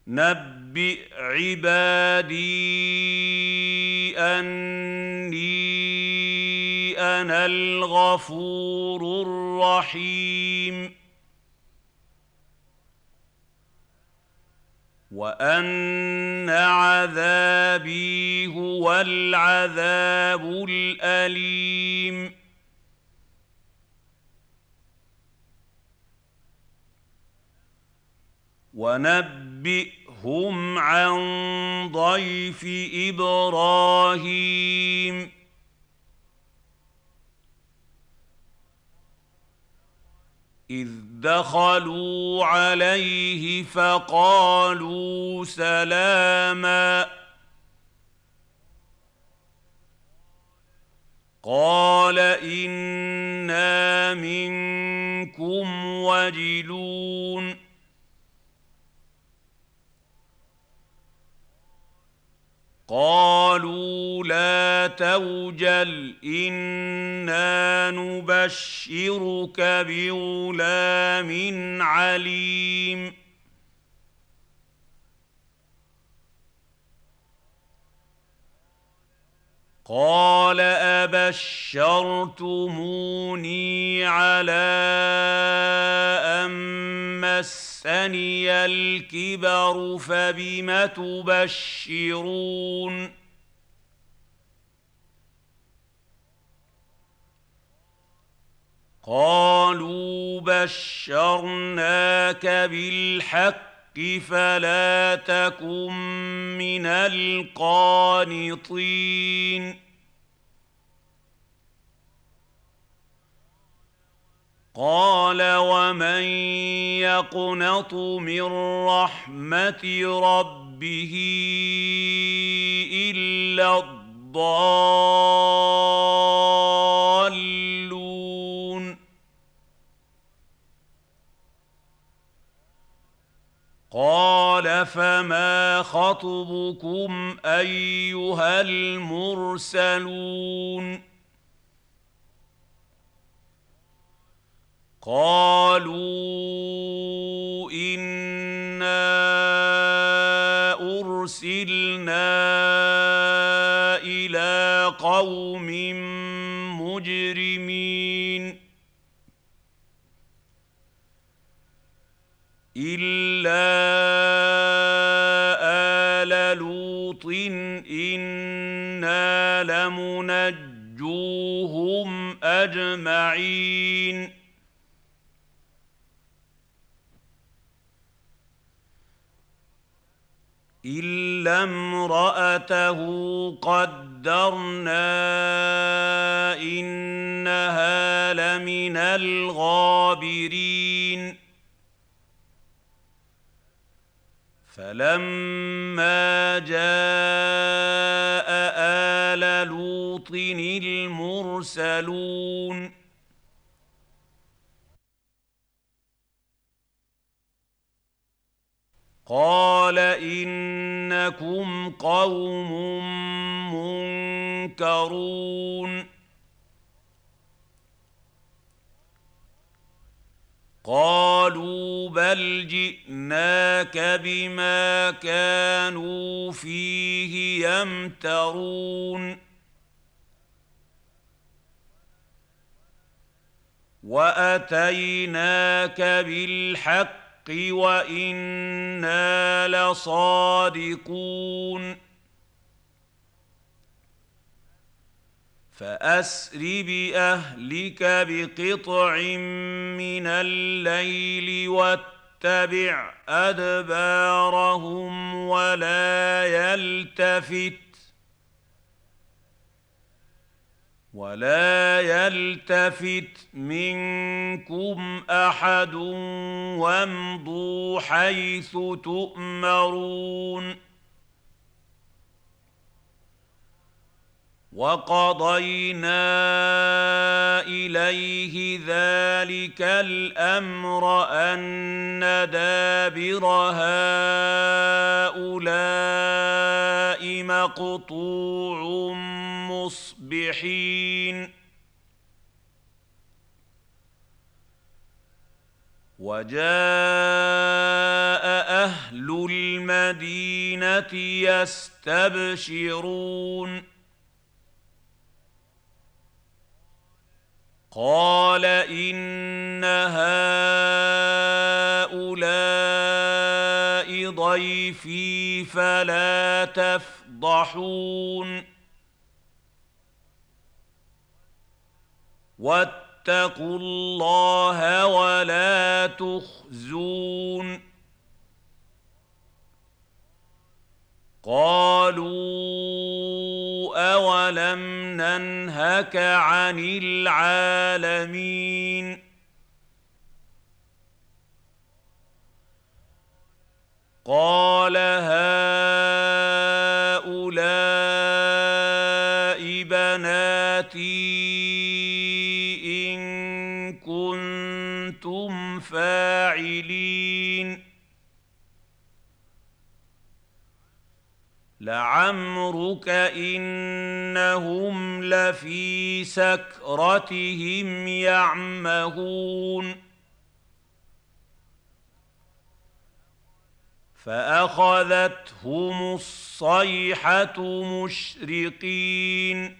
نبئ عبادي أني أنا الغفور الرحيم وأن عذابي هو العذاب الأليم ونبئهم عن ضيف إبراهيم إذ دخلوا عليه فقالوا سلاما قال إنا منكم وجلون قالوا لا توجل إنا نبشرك بغلام عليم قال أبشرتموني على أن مسني الكبر فبم تبشرون قالوا بشرناك بالحق فلا تكن من القانطين قال ومن يقنط من رحمة ربه إلا الضالون قال فما خطبكم أيها المرسلون قالوا إنا أرسلنا إلى قوم مجرمين إلا آل لوط إنا لمنجوهم أجمعين إلا امرأته قدرنا إنها لمن الغابرين فلما جاء آل لوط المرسلون قال إنكم قوم منكرون قالوا بل جئناك بما كانوا فيه يمترون وأتيناك بالحق وإنا لصادقون فأسر بأهلك بقطع من الليل واتبع أدبارهم ولا يلتفت منكم أحد وامضوا حيث تؤمرون وقضينا إليه ذلك الأمر أن دابر هؤلاء مقطوع مصبحين وجاء أهل المدينة يستبشرون قال إن هؤلاء ضيفي فلا تفضحون واتقوا الله ولا تخزون قالوا أولم ننهك عن العالمين قال هؤلاء بناتي إن كنتم فاعلين لعمرك إنهم لفي سكرتهم يعمهون فأخذتهم الصيحة مشرقين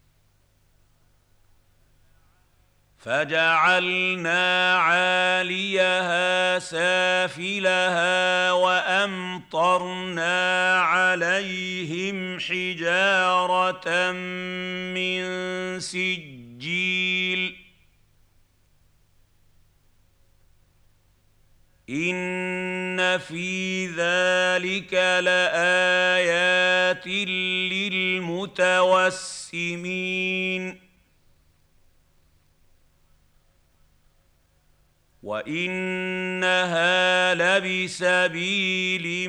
فجعلنا عاليها سافلها وأمطرنا عليهم حجارة من سجيل إن في ذلك لآيات للمتوسمين وإنها لبسبيل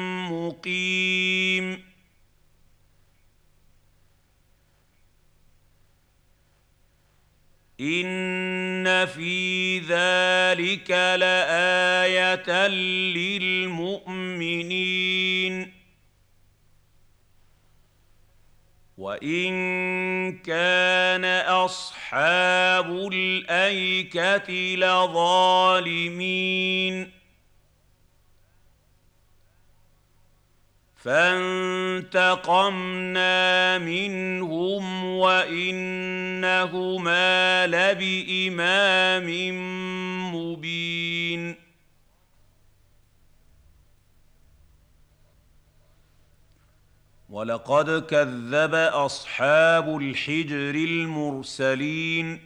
مقيم إن في ذلك لآية للمؤمنين وإن كان أصحاب الأيكة لظالمين فانتقمنا منهم وإنهما لبإمام مبين ولقد كذب أصحاب الحجر المرسلين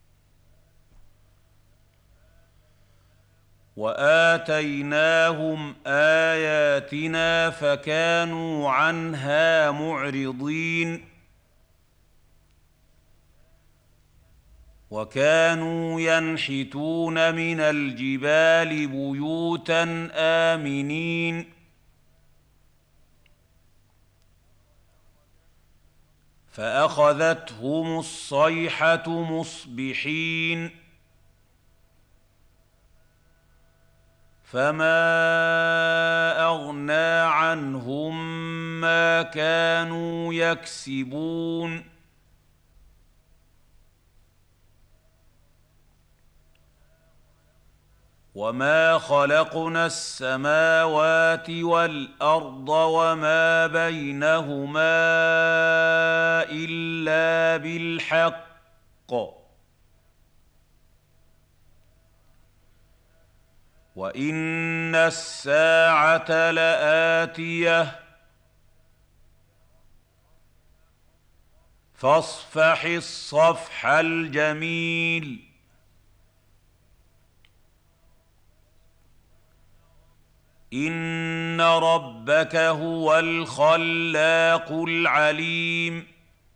وآتيناهم آياتنا فكانوا عنها معرضين وكانوا ينحتون من الجبال بيوتا آمنين فأخذتهم الصيحة مصبحين فما أغنى عنهم ما كانوا يكسبون وما خلقنا السماوات والأرض وما بينهما إلا بالحق وإن الساعة لآتية فاصفح الصفح الجميل إن ربك هو الخلاق العليم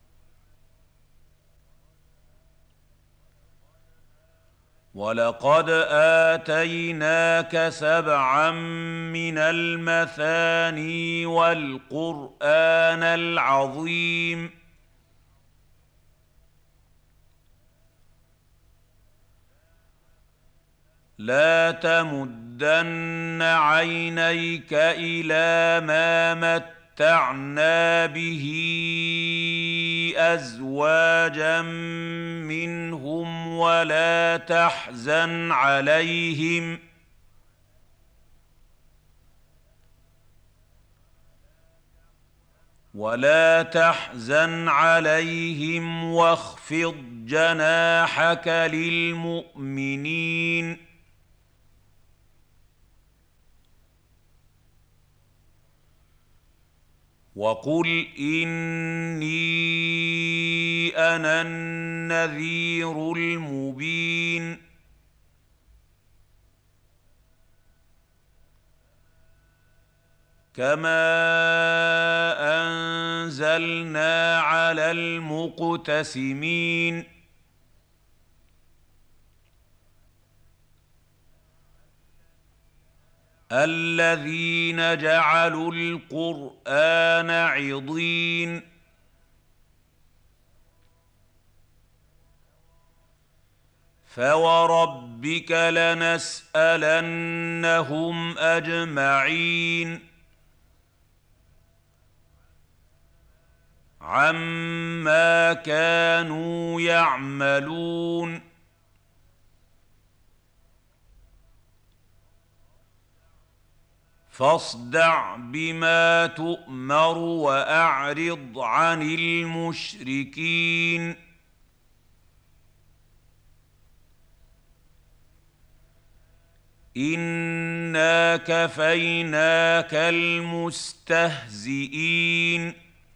ولقد آتيناك سبعا من المثاني والقرآن العظيم لا تمدن عينيك إلى ما متعنا به أزواجا منهم ولا تحزن عليهم ولا تحزن عليهم واخفض جناحك للمؤمنين وقل إني أنا النذير المبين كما أنزلنا على المقتسمين الذين جعلوا القرآن عضين فوربك لنسألنهم أجمعين عما كانوا يعملون فاصدع بما تؤمر وأعرض عن المشركين إنا كفيناك المستهزئين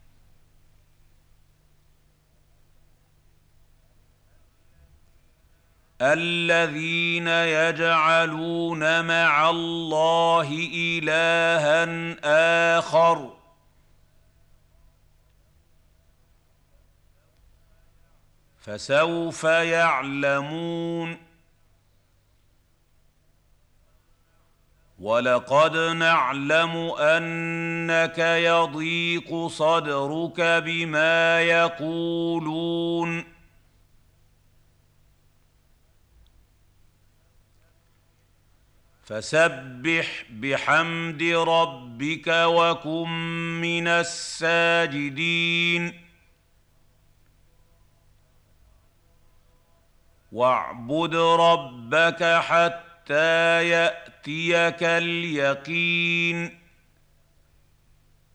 الذين يجعلون مع الله إلها آخر فسوف يعلمون ولقد نعلم أنك يضيق صدرك بما يقولون فسبح بحمد ربك وكن من الساجدين واعبد ربك حتى يأتيك اليقين